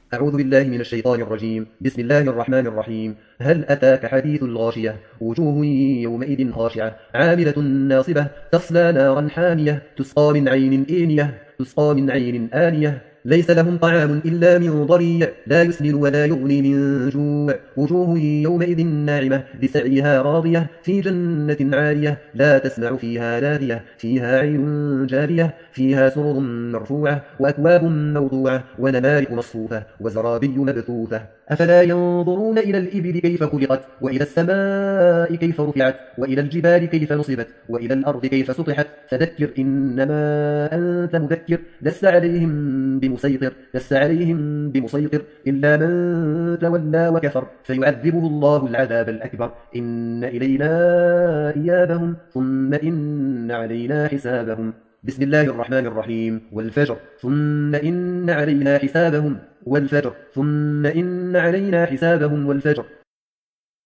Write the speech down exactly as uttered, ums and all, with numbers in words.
أعوذ بالله من الشيطان الرجيم. بسم الله الرحمن الرحيم. هل أتاك حديث الغاشية؟ وجوه يومئذ خاشعة عاملة ناصبة تصلى نارا حامية تسقى من عين آنية تسقى من عين آنية ليس لهم طعام إلا من ضريع لا يسمن ولا يغني من جوع وجوه يومئذ ناعمة لسعيها راضية في جنة عالية لا تسمع فيها لاغية فيها عين جارية فيها سرر مرفوعة وأكواب موضوعة ونمارق مصفوفة وزرابي مبثوثة أفلا ينظرون إلى الإبل كيف خلقت وإلى السماء كيف رفعت وإلى الجبال كيف نصبت وإلى الأرض كيف سطحت فذكر إنما أنت مذكر لست عليهم بمسيطر لست عليهم بمسيطر إلا من تولى وكفر فيعذبه الله العذاب الأكبر إن إلينا إيابهم ثم إن علينا حسابهم. بسم الله الرحمن الرحيم. والفجر ثم إن علينا حسابهم والفجر ثم إن علينا حسابهم والفجر